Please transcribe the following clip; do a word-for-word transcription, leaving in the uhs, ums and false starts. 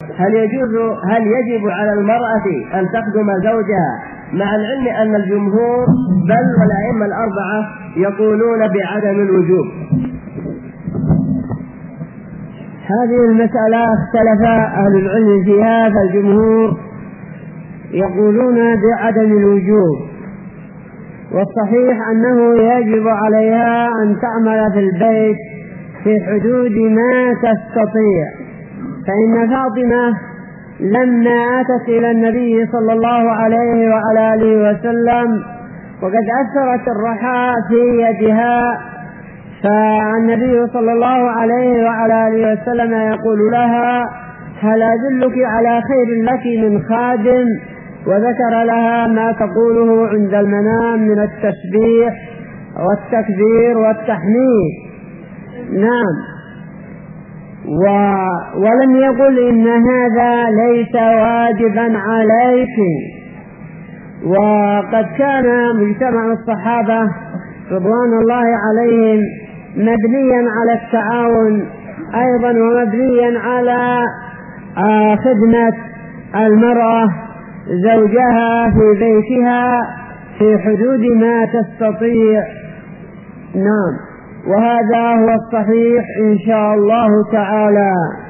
هل يجوز هل يجب على المرأة أن تخدم زوجها، مع العلم أن الجمهور بل والأئمة الأربعة يقولون بعدم الوجوب؟ هذه المسألة اختلف أهل العلم فيها، فالجمهور يقولون بعدم الوجوب، والصحيح أنه يجب عليها أن تعمل في البيت في حدود ما تستطيع. فإن فاطمة لما أتت إلى النبي صلى الله عليه وعلى آله وسلم وقد أثرت الرحاء في يدها، فالنبي صلى الله عليه وعلى آله وسلم يقول لها: هل أدلك على خير لك من خادم؟ وذكر لها ما تقوله عند المنام من التسبيح والتكبير والتحميد. نعم. و... ولم يقل إن هذا ليس واجبا عليك. وقد كان مجتمع الصحابة رضوان الله عليهم مبنيا على التعاون أيضا، ومبنيا على خدمة المرأة زوجها في بيتها في حدود ما تستطيع. نعم، وهذا هو الصحيح إن شاء الله تعالى.